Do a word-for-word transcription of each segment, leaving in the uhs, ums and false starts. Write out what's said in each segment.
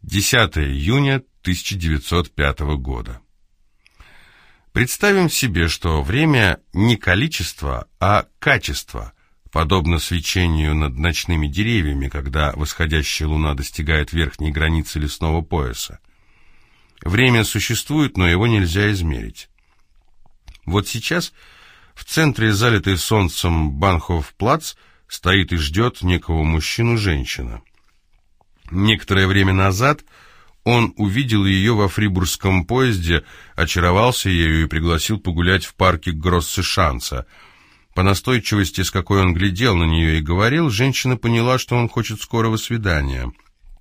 десятое июня тысяча девятьсот пятого года. Представим себе, что время не количество, а качество, подобно свечению над ночными деревьями, когда восходящая луна достигает верхней границы лесного пояса. Время существует, но его нельзя измерить. Вот сейчас в центре залитой солнцем Банхоф-плац стоит и ждет некого мужчину женщина. Некоторое время назад он увидел ее во фрибургском поезде, очаровался ею и пригласил погулять в парке Гроссе-Шанца. По настойчивости, с какой он глядел на нее и говорил, женщина поняла, что он хочет скорого свидания.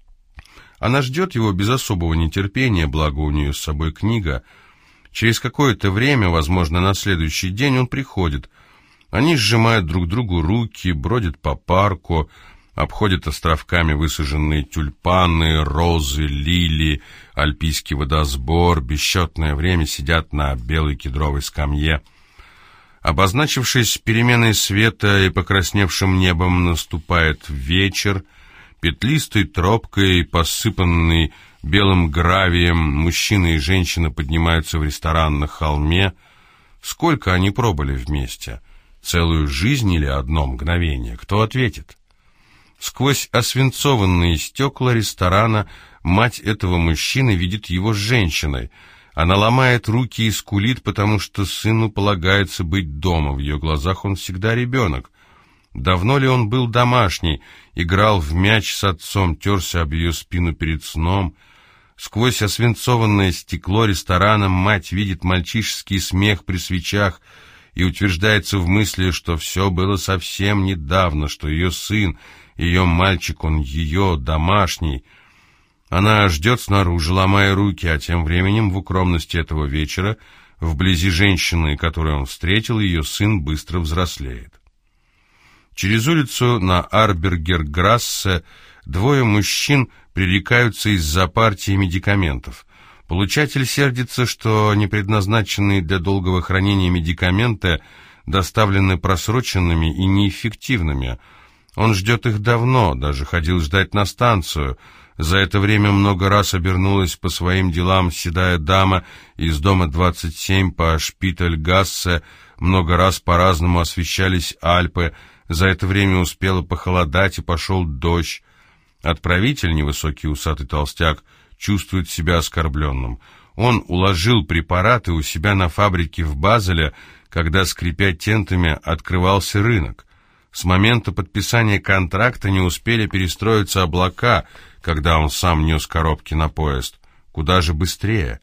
Она ждет его без особого нетерпения, благо у нее с собой книга. Через какое-то время, возможно, на следующий день он приходит. Они сжимают друг другу руки, бродят по парку, обходят островками высаженные тюльпаны, розы, лилии, альпийский водосбор, бесчетное время сидят на белой кедровой скамье. Обозначившись переменой света и покрасневшим небом, наступает вечер. Петлистой тропкой, посыпанной белым гравием, мужчина и женщина поднимаются в ресторан на холме. Сколько они пробыли вместе? Целую жизнь или одно мгновение? Кто ответит? Сквозь освинцованные стекла ресторана мать этого мужчины видит его с женщиной. Она ломает руки и скулит, потому что сыну полагается быть дома. В ее глазах он всегда ребенок. Давно ли он был домашний, играл в мяч с отцом, терся об ее спину перед сном? Сквозь освинцованное стекло ресторана мать видит мальчишеский смех при свечах и утверждается в мысли, что все было совсем недавно, что ее сын, ее мальчик, он ее, домашний. Она ждет снаружи, ломая руки, а тем временем в укромности этого вечера, вблизи женщины, которую он встретил, ее сын быстро взрослеет. Через улицу на Арбергер-Грассе двое мужчин пререкаются из-за партии медикаментов. Получатель сердится, что непредназначенные для долгого хранения медикаменты доставлены просроченными и неэффективными. Он ждет их давно, даже ходил ждать на станцию. За это время много раз обернулась по своим делам седая дама из дома двадцать семь по Шпитальгассе, много раз по-разному освещались Альпы. За это время успело похолодать и пошел дождь. Отправитель, невысокий усатый толстяк, чувствует себя оскорбленным. Он уложил препараты у себя на фабрике в Базеле, когда, скрипя тентами, открывался рынок. С момента подписания контракта не успели перестроиться облака, когда он сам нес коробки на поезд. Куда же быстрее?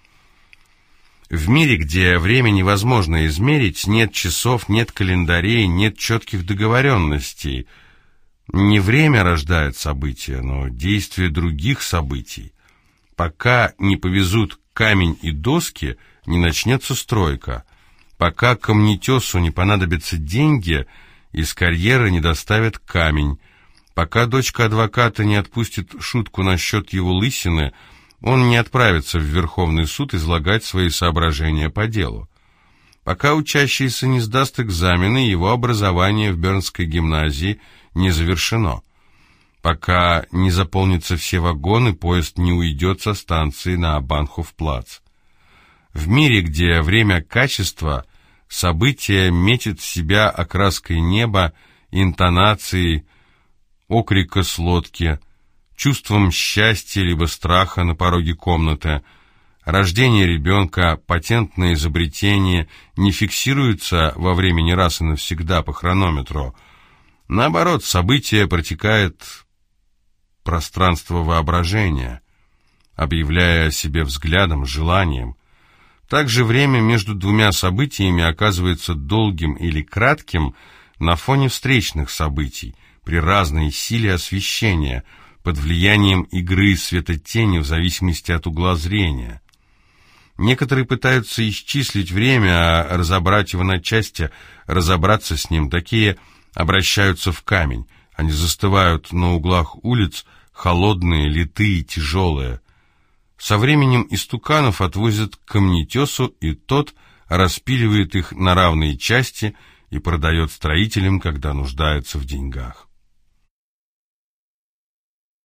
В мире, где время невозможно измерить, нет часов, нет календарей, нет четких договоренностей. Не время рождает события, но действие других событий. Пока не повезут камень и доски, не начнется стройка. Пока камнетесу не понадобятся деньги, из карьера не доставят камень. Пока дочка адвоката не отпустит шутку насчет его лысины, он не отправится в Верховный суд излагать свои соображения по делу. Пока учащийся не сдаст экзамены, его образование в Бернской гимназии не завершено. Пока не заполнятся все вагоны, поезд не уйдет со станции на Банхоф-плац. В мире, где время качества, события метит в себя окраской неба, интонацией, окрика с лодки, чувством счастья либо страха на пороге комнаты. Рождение ребенка, патентное изобретение не фиксируется во времени раз и навсегда по хронометру. Наоборот, событие протекает пространство воображения, объявляя о себе взглядом, желанием. Также время между двумя событиями оказывается долгим или кратким на фоне встречных событий, при разной силе освещения, под влиянием игры света-тени в зависимости от угла зрения. Некоторые пытаются исчислить время, а разобрать его на части, разобраться с ним. Такие обращаются в камень. Они застывают на углах улиц, холодные, литые, тяжелые. Со временем истуканов отвозят к камнетесу, и тот распиливает их на равные части и продает строителям, когда нуждаются в деньгах.